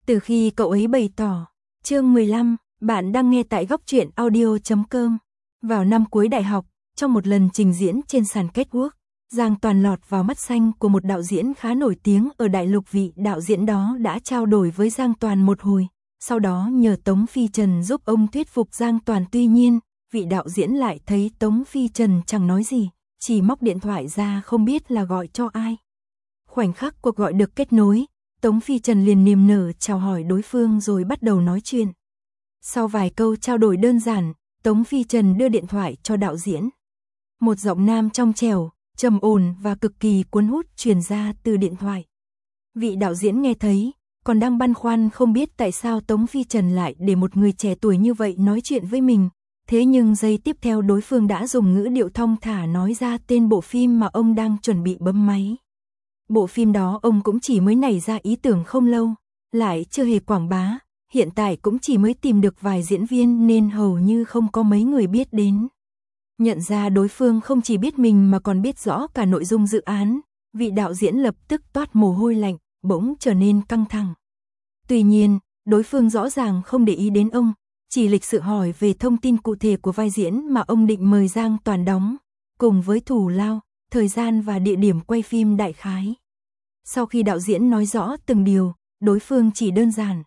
Từ khi cậu ấy bày tỏ. Chương 15, bạn đang nghe tại góc truyện audio.com. Vào năm cuối đại học, trong một lần trình diễn trên sàn catwalk, Giang Toàn lọt vào mắt xanh của một đạo diễn khá nổi tiếng ở đại lục. Vị đạo diễn đó đã trao đổi với Giang Toàn một hồi, sau đó nhờ Tống Phi Trần giúp ông thuyết phục Giang Toàn. Tuy nhiên, vị đạo diễn lại thấy Tống Phi Trần chẳng nói gì, chỉ móc điện thoại ra không biết là gọi cho ai. Khoảnh khắc cuộc gọi được kết nối, Tống Phi Trần liền niềm nở chào hỏi đối phương rồi bắt đầu nói chuyện. Sau vài câu trao đổi đơn giản, Tống Phi Trần đưa điện thoại cho đạo diễn. Một giọng nam trong trẻo, trầm ổn và cực kỳ cuốn hút truyền ra từ điện thoại. Vị đạo diễn nghe thấy, còn đang băn khoăn không biết tại sao Tống Phi Trần lại để một người trẻ tuổi như vậy nói chuyện với mình. Thế nhưng giây tiếp theo đối phương đã dùng ngữ điệu thong thả nói ra tên bộ phim mà ông đang chuẩn bị bấm máy. Bộ phim đó ông cũng chỉ mới nảy ra ý tưởng không lâu, lại chưa hề quảng bá, hiện tại cũng chỉ mới tìm được vài diễn viên nên hầu như không có mấy người biết đến. Nhận ra đối phương không chỉ biết mình mà còn biết rõ cả nội dung dự án, vị đạo diễn lập tức toát mồ hôi lạnh, bỗng trở nên căng thẳng. Tuy nhiên, đối phương rõ ràng không để ý đến ông, chỉ lịch sự hỏi về thông tin cụ thể của vai diễn mà ông định mời Giang Toàn đóng, cùng với thù lao, thời gian và địa điểm quay phim đại khái. Sau khi đạo diễn nói rõ từng điều, đối phương chỉ đơn giản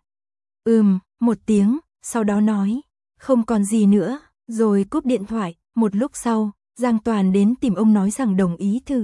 một tiếng, sau đó nói, không còn gì nữa, rồi cúp điện thoại. Một lúc sau, Giang Toàn đến tìm ông nói rằng đồng ý thử.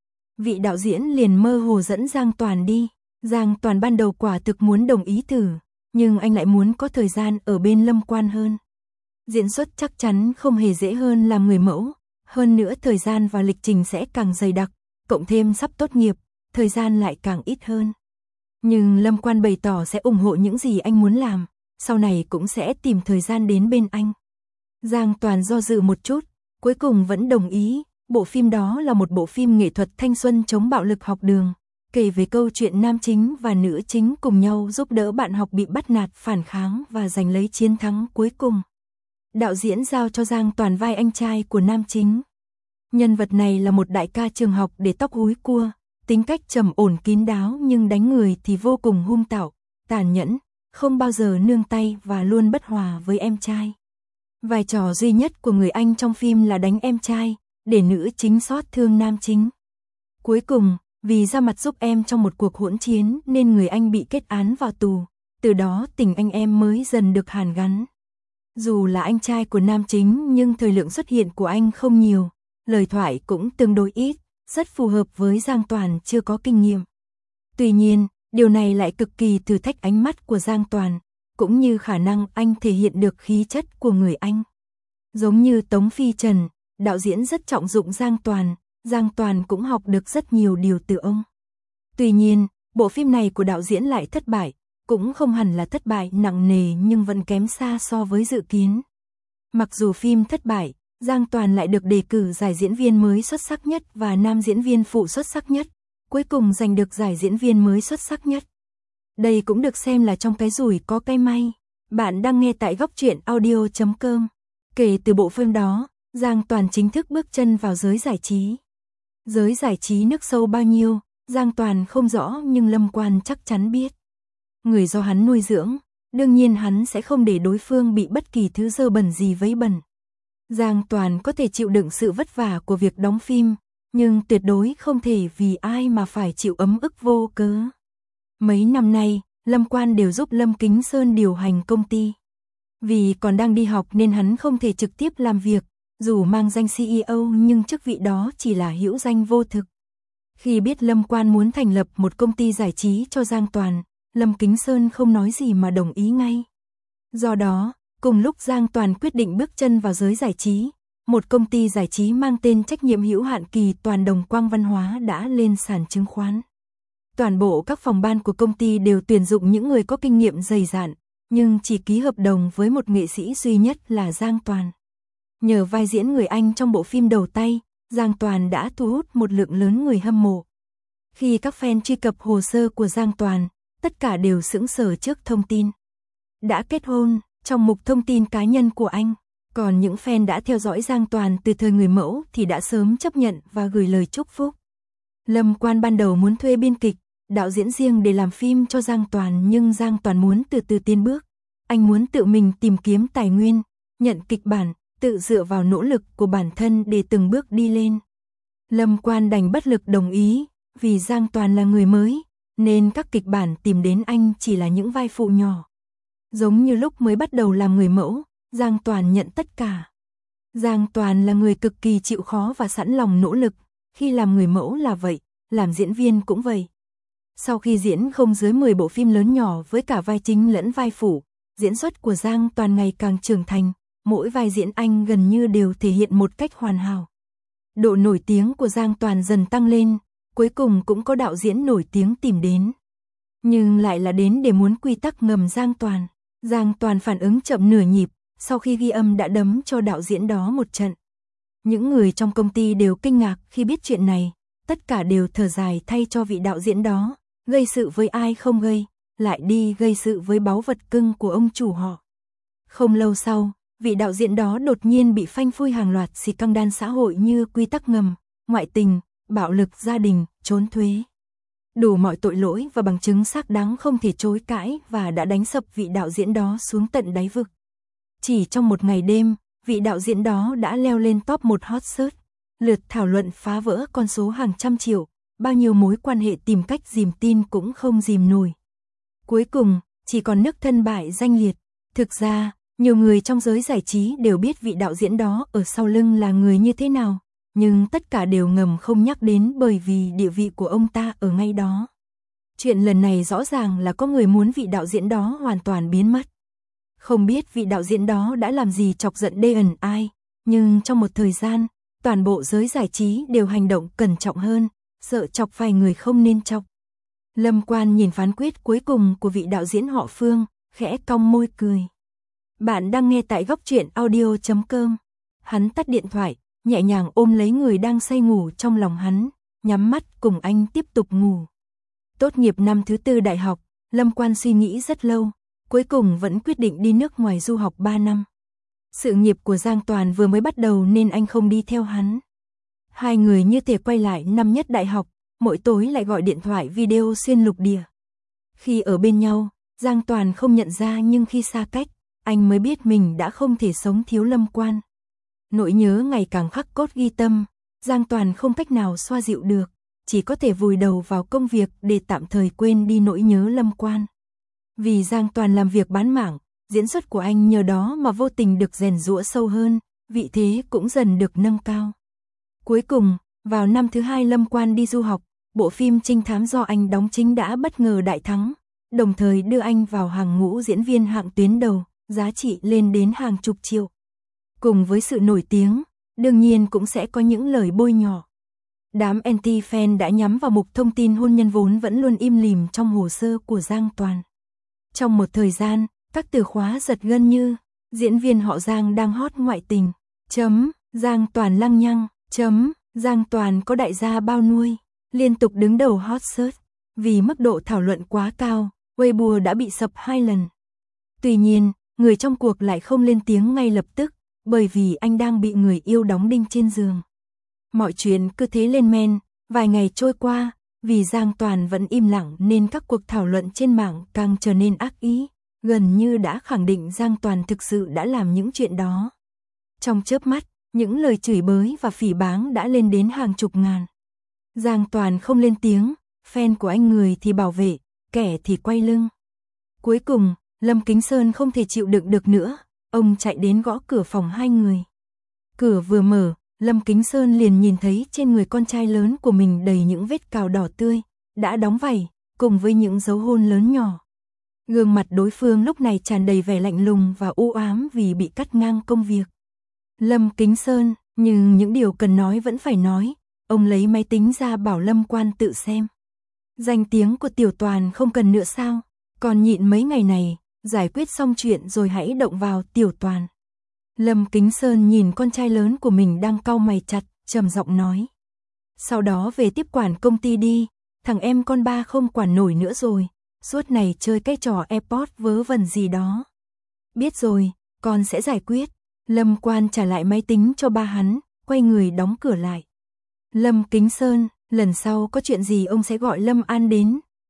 Vị đạo diễn liền mơ hồ dẫn Giang Toàn đi. Giang Toàn ban đầu quả thực muốn đồng ý thử, nhưng anh lại muốn có thời gian ở bên Lâm Quan hơn. Diễn xuất chắc chắn không hề dễ hơn làm người mẫu, hơn nữa thời gian và lịch trình sẽ càng dày đặc, cộng thêm sắp tốt nghiệp, thời gian lại càng ít hơn. Nhưng Lâm Quan bày tỏ sẽ ủng hộ những gì anh muốn làm, sau này cũng sẽ tìm thời gian đến bên anh. Giang Toàn do dự một chút, cuối cùng vẫn đồng ý. Bộ phim đó là một bộ phim nghệ thuật thanh xuân chống bạo lực học đường, kể về câu chuyện nam chính và nữ chính cùng nhau giúp đỡ bạn học bị bắt nạt, phản kháng và giành lấy chiến thắng cuối cùng. Đạo diễn giao cho Giang Toàn vai anh trai của nam chính. Nhân vật này là một đại ca trường học để tóc húi cua, tính cách trầm ổn kín đáo nhưng đánh người thì vô cùng hung tạo, tàn nhẫn, không bao giờ nương tay và luôn bất hòa với em trai. Vai trò duy nhất của người anh trong phim là đánh em trai, để nữ chính xót thương nam chính. Cuối cùng, vì ra mặt giúp em trong một cuộc hỗn chiến nên người anh bị kết án vào tù, từ đó tình anh em mới dần được hàn gắn. Dù là anh trai của nam chính nhưng thời lượng xuất hiện của anh không nhiều, lời thoại cũng tương đối ít, rất phù hợp với Giang Toàn chưa có kinh nghiệm. Tuy nhiên, điều này lại cực kỳ thử thách ánh mắt của Giang Toàn, cũng như khả năng anh thể hiện được khí chất của người anh. Giống như Tống Phi Trần, đạo diễn rất trọng dụng Giang Toàn cũng học được rất nhiều điều từ ông. Tuy nhiên, bộ phim này của đạo diễn lại thất bại, cũng không hẳn là thất bại nặng nề nhưng vẫn kém xa so với dự kiến. Mặc dù phim thất bại, Giang Toàn lại được đề cử giải diễn viên mới xuất sắc nhất và nam diễn viên phụ xuất sắc nhất, cuối cùng giành được giải diễn viên mới xuất sắc nhất. Đây cũng được xem là trong cái rủi có cái may. Bạn đang nghe tại góc truyện audio.com. Kể từ bộ phim đó, Giang Toàn chính thức bước chân vào giới giải trí. Giới giải trí nước sâu bao nhiêu, Giang Toàn không rõ nhưng Lâm Quan chắc chắn biết. Người do hắn nuôi dưỡng, đương nhiên hắn sẽ không để đối phương bị bất kỳ thứ dơ bẩn gì vấy bẩn. Giang Toàn có thể chịu đựng sự vất vả của việc đóng phim, nhưng tuyệt đối không thể vì ai mà phải chịu ấm ức vô cớ. Mấy năm nay, Lâm Quan đều giúp Lâm Kính Sơn điều hành công ty. Vì còn đang đi học nên hắn không thể trực tiếp làm việc, dù mang danh CEO nhưng chức vị đó chỉ là hữu danh vô thực. Khi biết Lâm Quan muốn thành lập một công ty giải trí cho Giang Toàn, Lâm Kính Sơn không nói gì mà đồng ý ngay. Do đó, cùng lúc Giang Toàn quyết định bước chân vào giới giải trí, một công ty giải trí mang tên trách nhiệm hữu hạn Kỳ Toàn Đồng Quang Văn Hóa đã lên sàn chứng khoán. Toàn bộ các phòng ban của công ty đều tuyển dụng những người có kinh nghiệm dày dạn, nhưng chỉ ký hợp đồng với một nghệ sĩ duy nhất là Giang Toàn. Nhờ vai diễn người anh trong bộ phim đầu tay, Giang Toàn đã thu hút một lượng lớn người hâm mộ. Khi các fan truy cập hồ sơ của Giang Toàn, tất cả đều sững sờ trước thông tin đã kết hôn trong mục thông tin cá nhân của anh. Còn những fan đã theo dõi Giang Toàn từ thời người mẫu thì đã sớm chấp nhận và gửi lời chúc phúc. Lâm Quan ban đầu muốn thuê biên kịch, đạo diễn riêng để làm phim cho Giang Toàn, nhưng Giang Toàn muốn từ từ tiến bước. Anh muốn tự mình tìm kiếm tài nguyên, nhận kịch bản, tự dựa vào nỗ lực của bản thân để từng bước đi lên. Lâm Quan đành bất lực đồng ý, vì Giang Toàn là người mới, nên các kịch bản tìm đến anh chỉ là những vai phụ nhỏ. Giống như lúc mới bắt đầu làm người mẫu, Giang Toàn nhận tất cả. Giang Toàn là người cực kỳ chịu khó và sẵn lòng nỗ lực, khi làm người mẫu là vậy, làm diễn viên cũng vậy. Sau khi diễn không dưới 10 bộ phim lớn nhỏ với cả vai chính lẫn vai phụ, diễn xuất của Giang Toàn ngày càng trưởng thành, mỗi vai diễn anh gần như đều thể hiện một cách hoàn hảo. Độ nổi tiếng của Giang Toàn dần tăng lên, cuối cùng cũng có đạo diễn nổi tiếng tìm đến. Nhưng lại là đến để muốn quy tắc ngầm Giang Toàn. Giang Toàn phản ứng chậm nửa nhịp, sau khi ghi âm đã đấm cho đạo diễn đó một trận. Những người trong công ty đều kinh ngạc khi biết chuyện này, tất cả đều thở dài thay cho vị đạo diễn đó, gây sự với ai không gây, lại đi gây sự với báu vật cưng của ông chủ họ. Không lâu sau, vị đạo diễn đó đột nhiên bị phanh phui hàng loạt scandal xã hội như quy tắc ngầm, ngoại tình, bạo lực gia đình, trốn thuế. Đủ mọi tội lỗi và bằng chứng xác đáng không thể chối cãi và đã đánh sập vị đạo diễn đó xuống tận đáy vực. Chỉ trong một ngày đêm, vị đạo diễn đó đã leo lên top 1 hot search, lượt thảo luận phá vỡ con số hàng trăm triệu, bao nhiêu mối quan hệ tìm cách dìm tin cũng không dìm nổi. Cuối cùng, chỉ còn nước thân bại danh liệt. Thực ra, nhiều người trong giới giải trí đều biết vị đạo diễn đó ở sau lưng là người như thế nào, nhưng tất cả đều ngầm không nhắc đến bởi vì địa vị của ông ta ở ngay đó. Chuyện lần này rõ ràng là có người muốn vị đạo diễn đó hoàn toàn biến mất. Không biết vị đạo diễn đó đã làm gì chọc giận Daeon ai, nhưng trong một thời gian, toàn bộ giới giải trí đều hành động cẩn trọng hơn, sợ chọc vài người không nên chọc. Lâm Quan nhìn phán quyết cuối cùng của vị đạo diễn họ Phương, khẽ cong môi cười. Bạn đang nghe tại góc truyện audio.com. Hắn tắt điện thoại, nhẹ nhàng ôm lấy người đang say ngủ trong lòng hắn, nhắm mắt cùng anh tiếp tục ngủ. Tốt nghiệp năm thứ 4 đại học, Lâm Quan suy nghĩ rất lâu, cuối cùng vẫn quyết định đi nước ngoài du học 3 năm. Sự nghiệp của Giang Toàn vừa mới bắt đầu nên anh không đi theo hắn. Hai người như thể quay lại năm nhất đại học, mỗi tối lại gọi điện thoại video xuyên lục địa. Khi ở bên nhau, Giang Toàn không nhận ra, nhưng khi xa cách, anh mới biết mình đã không thể sống thiếu Lâm Quan. Nỗi nhớ ngày càng khắc cốt ghi tâm, Giang Toàn không cách nào xoa dịu được, chỉ có thể vùi đầu vào công việc để tạm thời quên đi nỗi nhớ Lâm Quan. Vì Giang Toàn làm việc bán mảng, diễn xuất của anh nhờ đó mà vô tình được rèn giũa sâu hơn, vị thế cũng dần được nâng cao. Cuối cùng, vào năm thứ 2 Lâm Quan đi du học, bộ phim trinh thám do anh đóng chính đã bất ngờ đại thắng, đồng thời đưa anh vào hàng ngũ diễn viên hạng tuyến đầu, giá trị lên đến hàng chục triệu. Cùng với sự nổi tiếng, đương nhiên cũng sẽ có những lời bôi nhọ. Đám anti-fan đã nhắm vào mục thông tin hôn nhân vốn vẫn luôn im lìm trong hồ sơ của Giang Toàn. Trong một thời gian, các từ khóa giật gân như diễn viên họ Giang đang hot ngoại tình, Giang Toàn lăng nhăng, Giang Toàn có đại gia bao nuôi, liên tục đứng đầu hot search. Vì mức độ thảo luận quá cao, Weibo đã bị sập 2 lần. Tuy nhiên, người trong cuộc lại không lên tiếng ngay lập tức, bởi vì anh đang bị người yêu đóng đinh trên giường. Mọi chuyện cứ thế lên men, vài ngày trôi qua, vì Giang Toàn vẫn im lặng nên các cuộc thảo luận trên mạng càng trở nên ác ý, gần như đã khẳng định Giang Toàn thực sự đã làm những chuyện đó. Trong chớp mắt, những lời chửi bới và phỉ báng đã lên đến hàng chục ngàn. Giang Toàn không lên tiếng, fan của anh người thì bảo vệ, kẻ thì quay lưng. Cuối cùng, Lâm Kính Sơn không thể chịu đựng được nữa, ông chạy đến gõ cửa phòng hai người. Cửa vừa mở, Lâm Kính Sơn liền nhìn thấy trên người con trai lớn của mình đầy những vết cào đỏ tươi, đã đóng vảy, cùng với những dấu hôn lớn nhỏ. Gương mặt đối phương lúc này tràn đầy vẻ lạnh lùng và u ám vì bị cắt ngang công việc. Lâm Kính Sơn, nhưng những điều cần nói vẫn phải nói, ông lấy máy tính ra bảo Lâm Quan tự xem. Danh tiếng của Tiểu Toàn không cần nữa sao, còn nhịn mấy ngày này, giải quyết xong chuyện rồi hãy động vào Tiểu Toàn. Lâm Kính Sơn nhìn con trai lớn của mình đang cau mày chặt, trầm giọng nói. Sau đó về tiếp quản công ty đi, thằng em con ba không quản nổi nữa rồi, suốt này chơi cái trò airport vớ vẩn gì đó. Biết rồi, con sẽ giải quyết. Lâm Quan trả lại máy tính cho ba hắn, quay người đóng cửa lại. Lâm Kính Sơn, lần sau có chuyện gì ông sẽ gọi Lâm An đến,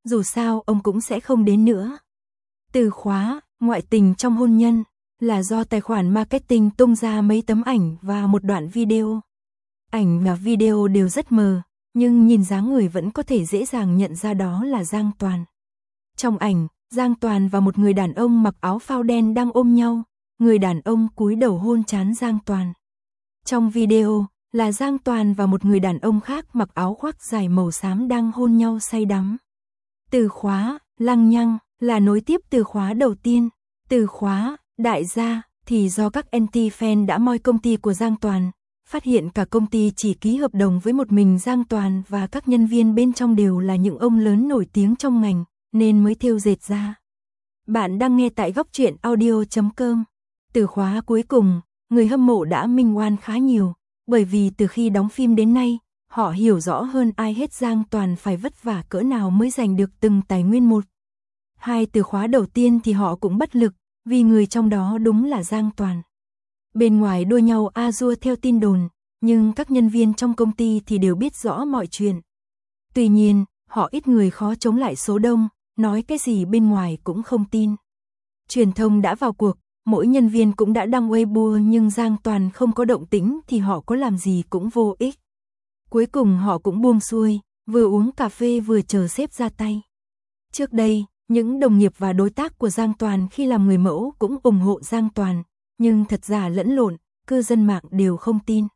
dù sao ông cũng sẽ không đến nữa. Từ khóa, ngoại tình trong hôn nhân, là do tài khoản marketing tung ra mấy tấm ảnh và một đoạn video. Ảnh và video đều rất mờ, nhưng nhìn dáng người vẫn có thể dễ dàng nhận ra đó là Giang Toàn. Trong ảnh, Giang Toàn và một người đàn ông mặc áo phao đen đang ôm nhau, người đàn ông cúi đầu hôn trán Giang Toàn. Trong video, là Giang Toàn và một người đàn ông khác mặc áo khoác dài màu xám đang hôn nhau say đắm. Từ khóa, lăng nhăng, là nối tiếp từ khóa đầu tiên. Từ khóa, đại gia, thì do các anti-fan đã moi công ty của Giang Toàn, phát hiện cả công ty chỉ ký hợp đồng với một mình Giang Toàn và các nhân viên bên trong đều là những ông lớn nổi tiếng trong ngành, nên mới thêu dệt ra. Bạn đang nghe tại góc truyện audio.com. Từ khóa cuối cùng, người hâm mộ đã minh oan khá nhiều, bởi vì từ khi đóng phim đến nay, họ hiểu rõ hơn ai hết Giang Toàn phải vất vả cỡ nào mới giành được từng tài nguyên một. Hai từ khóa đầu tiên thì họ cũng bất lực, vì người trong đó đúng là Giang Toàn. Bên ngoài đua nhau a dua theo tin đồn, nhưng các nhân viên trong công ty thì đều biết rõ mọi chuyện. Tuy nhiên, họ ít người khó chống lại số đông, nói cái gì bên ngoài cũng không tin. Truyền thông đã vào cuộc, mỗi nhân viên cũng đã đăng Weibo nhưng Giang Toàn không có động tĩnh thì họ có làm gì cũng vô ích. Cuối cùng họ cũng buông xuôi, vừa uống cà phê vừa chờ sếp ra tay. Trước đây, những đồng nghiệp và đối tác của Giang Toàn khi làm người mẫu cũng ủng hộ Giang Toàn, nhưng thật giả lẫn lộn, cư dân mạng đều không tin.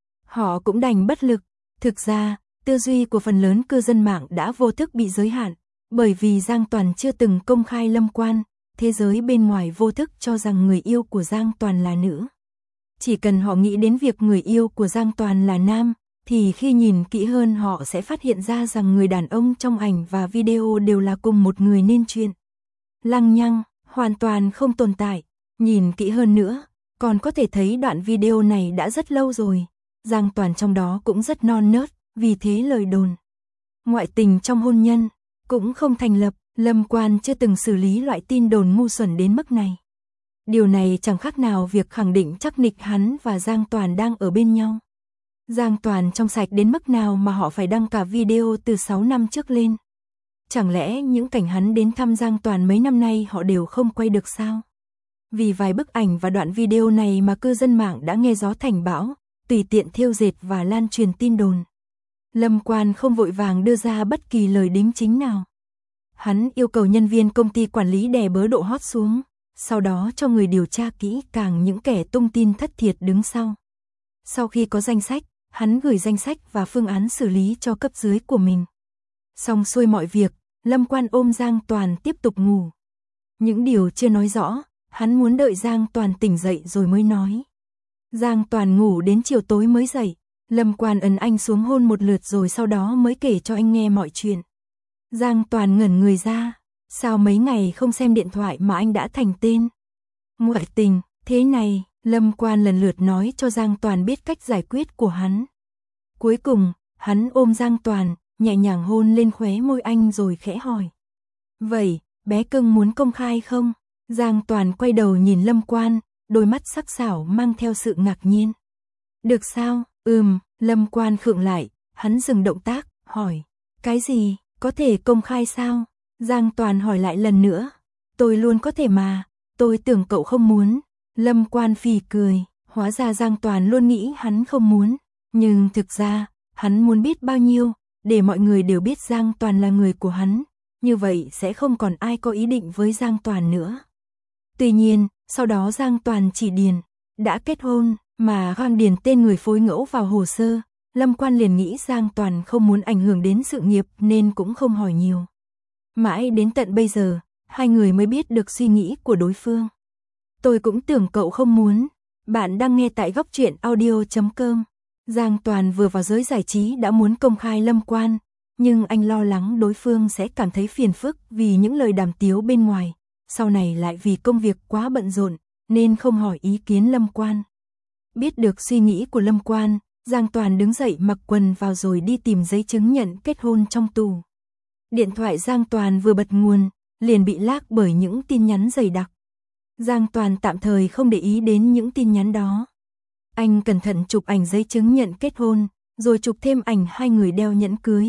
Họ cũng đành bất lực. Thực ra, tư duy của phần lớn cư dân mạng đã vô thức bị giới hạn, bởi vì Giang Toàn chưa từng công khai lâm quan, thế giới bên ngoài vô thức cho rằng người yêu của Giang Toàn là nữ. Chỉ cần họ nghĩ đến việc người yêu của Giang Toàn là nam, thì khi nhìn kỹ hơn họ sẽ phát hiện ra rằng người đàn ông trong ảnh và video đều là cùng một người nên chuyện. Lăng nhăng, hoàn toàn không tồn tại. Nhìn kỹ hơn nữa, còn có thể thấy đoạn video này đã rất lâu rồi. Giang Toàn trong đó cũng rất non nớt, vì thế lời đồn ngoại tình trong hôn nhân cũng không thành lập. Lâm Quan chưa từng xử lý loại tin đồn ngu xuẩn đến mức này. Điều này chẳng khác nào việc khẳng định chắc nịch hắn và Giang Toàn đang ở bên nhau. Giang Toàn trong sạch đến mức nào mà họ phải đăng cả video từ 6 năm trước lên. Chẳng lẽ những cảnh hắn đến thăm Giang Toàn mấy năm nay họ đều không quay được sao? Vì vài bức ảnh và đoạn video này mà cư dân mạng đã nghe gió thành bão, tùy tiện thêu dệt và lan truyền tin đồn. Lâm Quan không vội vàng đưa ra bất kỳ lời đính chính nào. Hắn yêu cầu nhân viên công ty quản lý đè bớ độ hot xuống, sau đó cho người điều tra kỹ càng những kẻ tung tin thất thiệt đứng sau. Sau khi có danh sách, hắn gửi danh sách và phương án xử lý cho cấp dưới của mình. Xong xuôi mọi việc, Lâm Quan ôm Giang Toàn tiếp tục ngủ. Những điều chưa nói rõ, hắn muốn đợi Giang Toàn tỉnh dậy rồi mới nói. Giang Toàn ngủ đến chiều tối mới dậy, Lâm Quan ấn anh xuống hôn một lượt rồi sau đó mới kể cho anh nghe mọi chuyện. Giang Toàn ngẩn người ra, sao mấy ngày không xem điện thoại mà anh đã thành tên ngoại tình thế này? Lâm Quan lần lượt nói cho Giang Toàn biết cách giải quyết của hắn. Cuối cùng, hắn ôm Giang Toàn, nhẹ nhàng hôn lên khóe môi anh rồi khẽ hỏi. Vậy, bé cưng muốn công khai không? Giang Toàn quay đầu nhìn Lâm Quan, đôi mắt sắc sảo mang theo sự ngạc nhiên. Được sao? Lâm Quan khựng lại, hắn dừng động tác, hỏi. Cái gì? Có thể công khai sao? Giang Toàn hỏi lại lần nữa. Tôi luôn có thể mà, tôi tưởng cậu không muốn. Lâm Quan phì cười, hóa ra Giang Toàn luôn nghĩ hắn không muốn. Nhưng thực ra, hắn muốn biết bao nhiêu, để mọi người đều biết Giang Toàn là người của hắn. Như vậy sẽ không còn ai có ý định với Giang Toàn nữa. Tuy nhiên, sau đó Giang Toàn chỉ điền, đã kết hôn, mà găng điền tên người phối ngẫu vào hồ sơ. Lâm Quan liền nghĩ Giang Toàn không muốn ảnh hưởng đến sự nghiệp nên cũng không hỏi nhiều. Mãi đến tận bây giờ, hai người mới biết được suy nghĩ của đối phương. Tôi cũng tưởng cậu không muốn. Bạn đang nghe tại góc truyện audio.com. Giang Toàn vừa vào giới giải trí đã muốn công khai Lâm Quan, nhưng anh lo lắng đối phương sẽ cảm thấy phiền phức vì những lời đàm tiếu bên ngoài, sau này lại vì công việc quá bận rộn, nên không hỏi ý kiến Lâm Quan. Biết được suy nghĩ của Lâm Quan, Giang Toàn đứng dậy mặc quần vào rồi đi tìm giấy chứng nhận kết hôn trong tủ. Điện thoại Giang Toàn vừa bật nguồn, liền bị lag bởi những tin nhắn dày đặc. Giang Toàn tạm thời không để ý đến những tin nhắn đó. Anh cẩn thận chụp ảnh giấy chứng nhận kết hôn, rồi chụp thêm ảnh hai người đeo nhẫn cưới,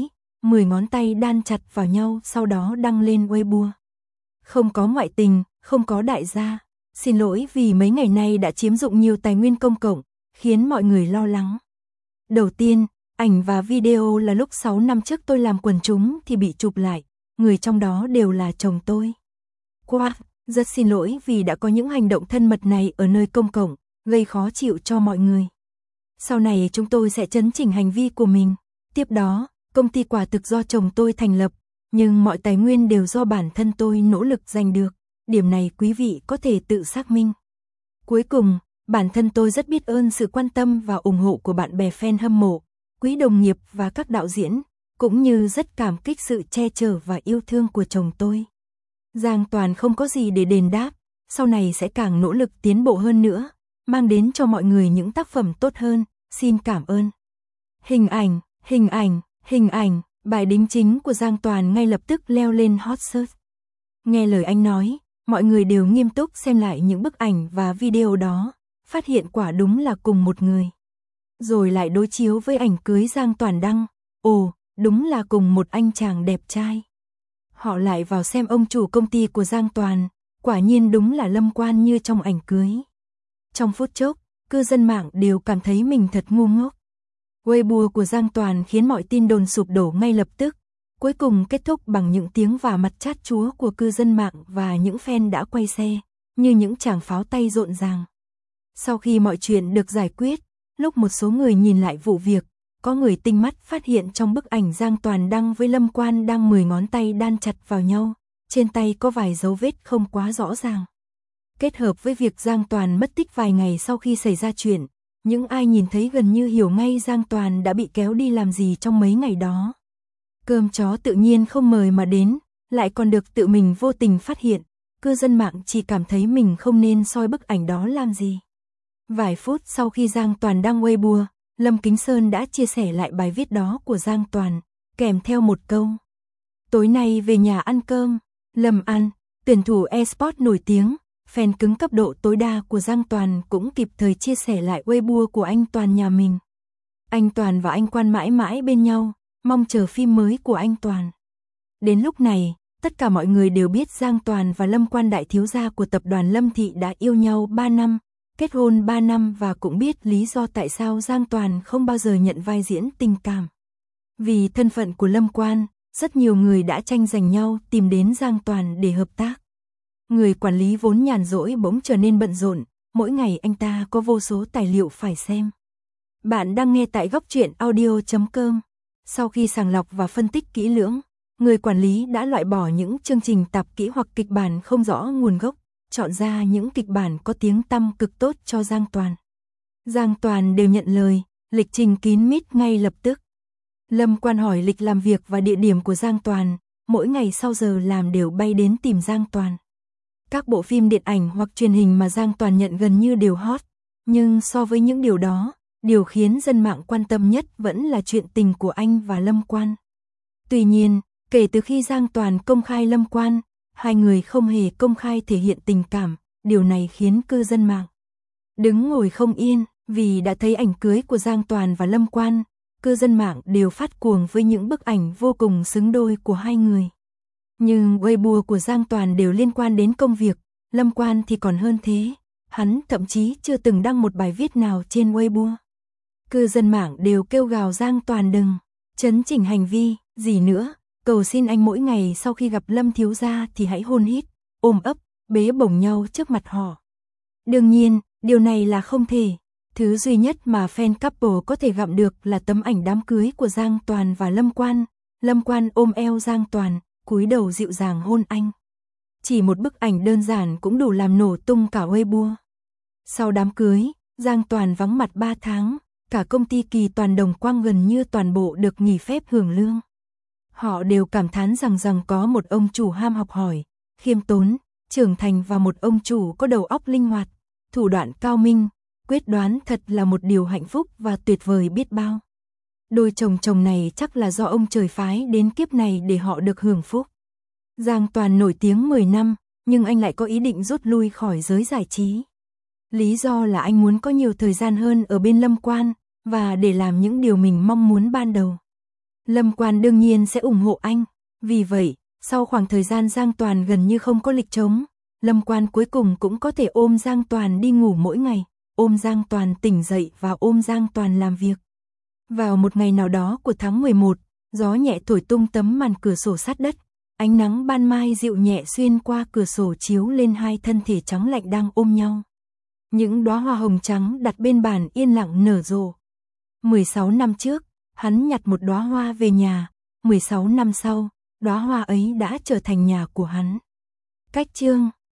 10 ngón tay đan chặt vào nhau sau đó đăng lên Weibo. Không có ngoại tình, không có đại gia. Xin lỗi vì mấy ngày nay đã chiếm dụng nhiều tài nguyên công cộng, khiến mọi người lo lắng. Đầu tiên, ảnh và video là lúc 6 năm trước tôi làm quần chúng thì bị chụp lại, người trong đó đều là chồng tôi. Qua, rất xin lỗi vì đã có những hành động thân mật này ở nơi công cộng, gây khó chịu cho mọi người. Sau này chúng tôi sẽ chấn chỉnh hành vi của mình. Tiếp đó, công ty quả thực do chồng tôi thành lập, nhưng mọi tài nguyên đều do bản thân tôi nỗ lực giành được. Điểm này quý vị có thể tự xác minh. Cuối cùng, bản thân tôi rất biết ơn sự quan tâm và ủng hộ của bạn bè fan hâm mộ, quý đồng nghiệp và các đạo diễn, cũng như rất cảm kích sự che chở và yêu thương của chồng tôi. Giang Toàn không có gì để đền đáp, sau này sẽ càng nỗ lực tiến bộ hơn nữa, mang đến cho mọi người những tác phẩm tốt hơn, xin cảm ơn. Hình ảnh, bài đính chính của Giang Toàn ngay lập tức leo lên hot search. Nghe lời anh nói, mọi người đều nghiêm túc xem lại những bức ảnh và video đó, phát hiện quả đúng là cùng một người. Rồi lại đối chiếu với ảnh cưới Giang Toàn đăng, ồ, đúng là cùng một anh chàng đẹp trai. Họ lại vào xem ông chủ công ty của Giang Toàn, quả nhiên đúng là Lâm Quan như trong ảnh cưới. Trong phút chốc, cư dân mạng đều cảm thấy mình thật ngu ngốc. Weibo của Giang Toàn khiến mọi tin đồn sụp đổ ngay lập tức, cuối cùng kết thúc bằng những tiếng vả mặt chát chúa của cư dân mạng và những fan đã quay xe, như những tràng pháo tay rộn ràng. Sau khi mọi chuyện được giải quyết, lúc một số người nhìn lại vụ việc, có người tinh mắt phát hiện trong bức ảnh Giang Toàn đăng với Lâm Quan đang 10 ngón tay đan chặt vào nhau, trên tay có vài dấu vết không quá rõ ràng. Kết hợp với việc Giang Toàn mất tích vài ngày sau khi xảy ra chuyện, những ai nhìn thấy gần như hiểu ngay Giang Toàn đã bị kéo đi làm gì trong mấy ngày đó. Cơm chó tự nhiên không mời mà đến, lại còn được tự mình vô tình phát hiện, cư dân mạng chỉ cảm thấy mình không nên soi bức ảnh đó làm gì. Vài phút sau khi Giang Toàn đăng Weibo, Lâm Kính Sơn đã chia sẻ lại bài viết đó của Giang Toàn, kèm theo một câu. Tối nay về nhà ăn cơm, Lâm An, tuyển thủ eSports nổi tiếng, fan cứng cấp độ tối đa của Giang Toàn cũng kịp thời chia sẻ lại Weibo của anh Toàn nhà mình. Anh Toàn và anh Quan mãi mãi bên nhau, mong chờ phim mới của anh Toàn. Đến lúc này, tất cả mọi người đều biết Giang Toàn và Lâm Quan đại thiếu gia của tập đoàn Lâm Thị đã yêu nhau 3 năm, kết hôn 3 năm và cũng biết lý do tại sao Giang Toàn không bao giờ nhận vai diễn tình cảm. Vì thân phận của Lâm Quan, rất nhiều người đã tranh giành nhau tìm đến Giang Toàn để hợp tác. Người quản lý vốn nhàn rỗi bỗng trở nên bận rộn, mỗi ngày anh ta có vô số tài liệu phải xem. Bạn đang nghe tại góc truyện audio.com. Sau khi sàng lọc và phân tích kỹ lưỡng, người quản lý đã loại bỏ những chương trình tạp kỹ hoặc kịch bản không rõ nguồn gốc, chọn ra những kịch bản có tiếng tăm cực tốt cho Giang Toàn. Giang Toàn đều nhận lời, lịch trình kín mít ngay lập tức. Lâm Quan hỏi lịch làm việc và địa điểm của Giang Toàn, mỗi ngày sau giờ làm đều bay đến tìm Giang Toàn. Các bộ phim điện ảnh hoặc truyền hình mà Giang Toàn nhận gần như đều hot, nhưng so với những điều đó, điều khiến dân mạng quan tâm nhất vẫn là chuyện tình của anh và Lâm Quan. Tuy nhiên, kể từ khi Giang Toàn công khai Lâm Quan, hai người không hề công khai thể hiện tình cảm, điều này khiến cư dân mạng đứng ngồi không yên, vì đã thấy ảnh cưới của Giang Toàn và Lâm Quan, cư dân mạng đều phát cuồng với những bức ảnh vô cùng xứng đôi của hai người. Nhưng Weibo của Giang Toàn đều liên quan đến công việc, Lâm Quan thì còn hơn thế, hắn thậm chí chưa từng đăng một bài viết nào trên Weibo. Cư dân mạng đều kêu gào Giang Toàn đừng chấn chỉnh hành vi, gì nữa, cầu xin anh mỗi ngày sau khi gặp Lâm thiếu gia thì hãy hôn hít, ôm ấp, bế bổng nhau trước mặt họ. Đương nhiên, điều này là không thể. Thứ duy nhất mà fan couple có thể gặm được là tấm ảnh đám cưới của Giang Toàn và Lâm Quan. Lâm Quan ôm eo Giang Toàn, cúi đầu dịu dàng hôn anh. Chỉ một bức ảnh đơn giản cũng đủ làm nổ tung cả Weibo. Sau đám cưới, Giang Toàn vắng mặt 3 tháng, cả công ty Kỳ Toàn Đồng Quang gần như toàn bộ được nghỉ phép hưởng lương. Họ đều cảm thán rằng có một ông chủ ham học hỏi, khiêm tốn, trưởng thành và một ông chủ có đầu óc linh hoạt, thủ đoạn cao minh, quyết đoán thật là một điều hạnh phúc và tuyệt vời biết bao. Đôi chồng này chắc là do ông trời phái đến kiếp này để họ được hưởng phúc. Giang Toàn nổi tiếng 10 năm, nhưng anh lại có ý định rút lui khỏi giới giải trí. Lý do là anh muốn có nhiều thời gian hơn ở bên Lâm Quan, và để làm những điều mình mong muốn ban đầu. Lâm Quan đương nhiên sẽ ủng hộ anh. Vì vậy, sau khoảng thời gian Giang Toàn gần như không có lịch trống, Lâm Quan cuối cùng cũng có thể ôm Giang Toàn đi ngủ mỗi ngày, ôm Giang Toàn tỉnh dậy và ôm Giang Toàn làm việc. Vào một ngày nào đó của tháng 11, gió nhẹ thổi tung tấm màn cửa sổ sát đất, ánh nắng ban mai dịu nhẹ xuyên qua cửa sổ chiếu lên hai thân thể trắng lạnh đang ôm nhau. Những đóa hoa hồng trắng đặt bên bàn yên lặng nở rộ. 16 năm trước, hắn nhặt một đóa hoa về nhà, 16 năm sau, đóa hoa ấy đã trở thành nhà của hắn. Cách chương